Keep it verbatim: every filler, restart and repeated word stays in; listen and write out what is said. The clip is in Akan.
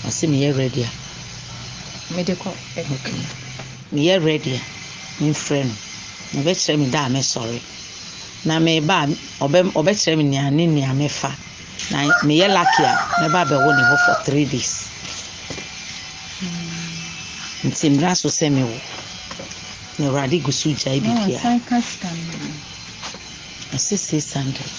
ɔsɛ meyɛ ready a medical okay meyɛ ready a memfrɛ no mebɛkyerɛ me da a mɛsɔre na meba ɔbɛ ɔbɛkyerɛ me nea ne nea mefa na meyɛ lucky a mɛba bɛwɔ ne hɔ for three days nti mmra so sɛ mewo na Awurade gu so gyae bibia ɔsɛ six hundred